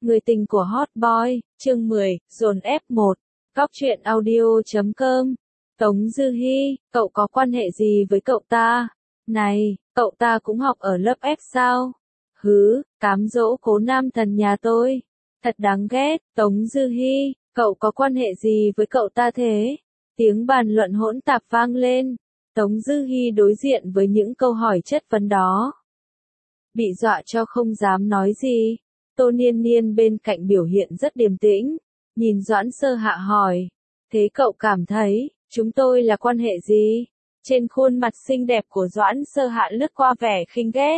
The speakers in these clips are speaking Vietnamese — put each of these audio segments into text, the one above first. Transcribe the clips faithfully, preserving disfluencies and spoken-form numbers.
Người tình của Hot Boy, chương mười, dồn ép một, Góc truyện audio chấm com. Tống Dư Hi, cậu có quan hệ gì với cậu ta? Này, cậu ta cũng học ở lớp F sao? Hứ, cám dỗ cố nam thần nhà tôi. Thật đáng ghét, Tống Dư Hi, cậu có quan hệ gì với cậu ta thế? Tiếng bàn luận hỗn tạp vang lên. Tống Dư Hi đối diện với những câu hỏi chất vấn đó. Bị dọa cho không dám nói gì. Tô Niên Niên bên cạnh biểu hiện rất điềm tĩnh, nhìn Doãn Sơ Hạ hỏi, thế cậu cảm thấy, chúng tôi là quan hệ gì? Trên khuôn mặt xinh đẹp của Doãn Sơ Hạ lướt qua vẻ khinh ghét.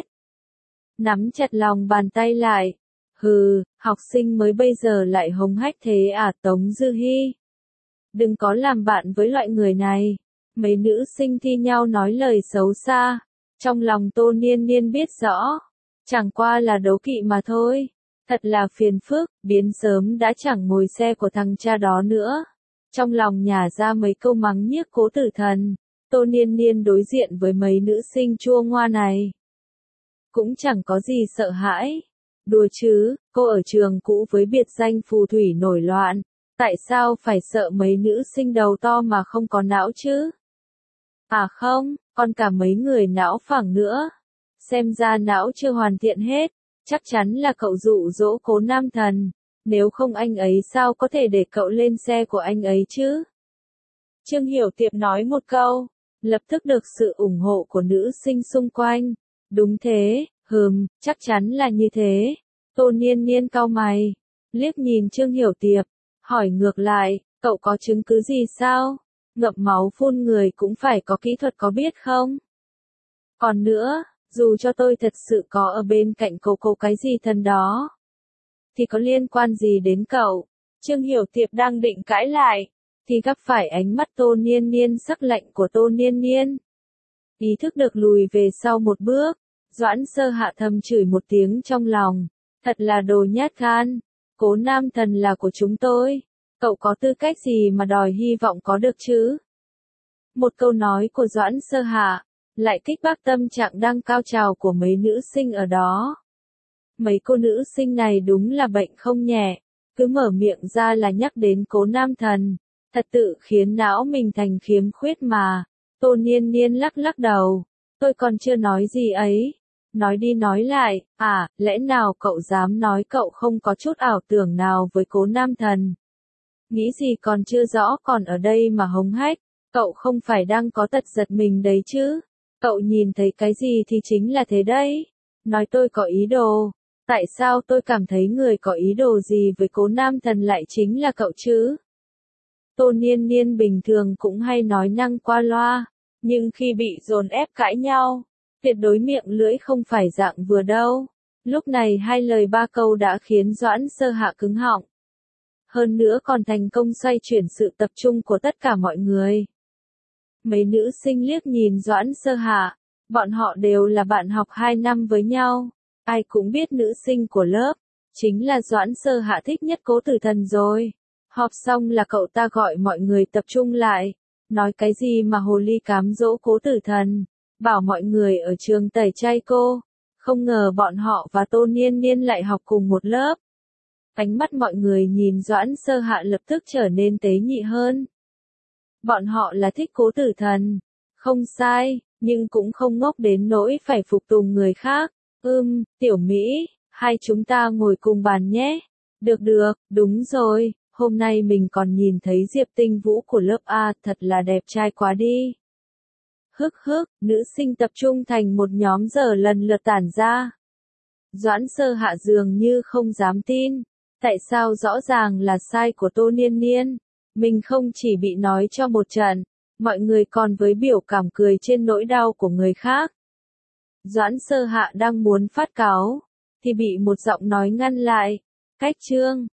Nắm chặt lòng bàn tay lại, hừ, học sinh mới bây giờ lại hống hách thế à Tống Dư Hi. Đừng có làm bạn với loại người này. Mấy nữ sinh thi nhau nói lời xấu xa, trong lòng Tô Niên Niên biết rõ, chẳng qua là đố kỵ mà thôi. Thật là phiền phức, biến sớm đã chẳng ngồi xe của thằng cha đó nữa. Trong lòng nhả ra mấy câu mắng nhiếc Cố Tử Thần, Tô Niên Niên đối diện với mấy nữ sinh chua ngoa này. Cũng chẳng có gì sợ hãi. Đùa chứ, cô ở trường cũ với biệt danh phù thủy nổi loạn, tại sao phải sợ mấy nữ sinh đầu to mà không có não chứ? À không, còn cả mấy người não phẳng nữa. Xem ra não chưa hoàn thiện hết. Chắc chắn là cậu dụ dỗ Cố nam thần, nếu không anh ấy sao có thể để cậu lên xe của anh ấy chứ? Trương Hiểu Tiệp nói một câu, lập tức được sự ủng hộ của nữ sinh xung quanh. Đúng thế, hừm, chắc chắn là như thế. Tô Niên Niên cau mày, liếc nhìn Trương Hiểu Tiệp, hỏi ngược lại, cậu có chứng cứ gì sao? Ngậm máu phun người cũng phải có kỹ thuật có biết không? Còn nữa, dù cho tôi thật sự có ở bên cạnh cô cô cái gì thân đó, thì có liên quan gì đến cậu? Trương Hiểu Tiệp đang định cãi lại, thì gặp phải ánh mắt Tô Niên Niên sắc lạnh của Tô Niên Niên. Ý thức được lùi về sau một bước, Doãn Sơ Hạ thầm chửi một tiếng trong lòng, thật là đồ nhát gan, Cố nam thần là của chúng tôi, cậu có tư cách gì mà đòi hy vọng có được chứ? Một câu nói của Doãn Sơ Hạ lại kích bác tâm trạng đang cao trào của mấy nữ sinh ở đó. Mấy cô nữ sinh này đúng là bệnh không nhẹ, cứ mở miệng ra là nhắc đến Cố nam thần, thật tự khiến não mình thành khiếm khuyết mà. Tô Niên Niên lắc lắc đầu, tôi còn chưa nói gì ấy. Nói đi nói lại, à, lẽ nào cậu dám nói cậu không có chút ảo tưởng nào với Cố nam thần? Nghĩ gì còn chưa rõ còn ở đây mà hống hách, cậu không phải đang có tật giật mình đấy chứ? Cậu nhìn thấy cái gì thì chính là thế đấy. Nói tôi có ý đồ. Tại sao tôi cảm thấy người có ý đồ gì với Cố nam thần lại chính là cậu chứ? Tô Niên Niên bình thường cũng hay nói năng qua loa, nhưng khi bị dồn ép cãi nhau, tuyệt đối miệng lưỡi không phải dạng vừa đâu. Lúc này hai lời ba câu đã khiến Doãn Sơ Hạ cứng họng. Hơn nữa còn thành công xoay chuyển sự tập trung của tất cả mọi người. Mấy nữ sinh liếc nhìn Doãn Sơ Hạ, bọn họ đều là bạn học hai năm với nhau, ai cũng biết nữ sinh của lớp, chính là Doãn Sơ Hạ thích nhất Cố Tử Thần rồi. Họp xong là cậu ta gọi mọi người tập trung lại, nói cái gì mà hồ ly cám dỗ Cố Tử Thần, bảo mọi người ở trường tẩy chay cô, không ngờ bọn họ và Tô Niên Niên lại học cùng một lớp. Ánh mắt mọi người nhìn Doãn Sơ Hạ lập tức trở nên tế nhị hơn. Bọn họ là thích Cố Tử Thần, không sai, nhưng cũng không ngốc đến nỗi phải phục tùng người khác. Ừm, Tiểu Mỹ, hai chúng ta ngồi cùng bàn nhé. Được được, đúng rồi, hôm nay mình còn nhìn thấy Diệp Tinh Vũ của lớp A, thật là đẹp trai quá đi. Hức hức, nữ sinh tập trung thành một nhóm giờ lần lượt tản ra. Doãn Sơ Hạ dường như không dám tin, tại sao rõ ràng là sai của Tô Niên Niên. Mình không chỉ bị nói cho một trận, mọi người còn với biểu cảm cười trên nỗi đau của người khác. Doãn Sơ Hạ đang muốn phát cáu, thì bị một giọng nói ngăn lại. Cách chương,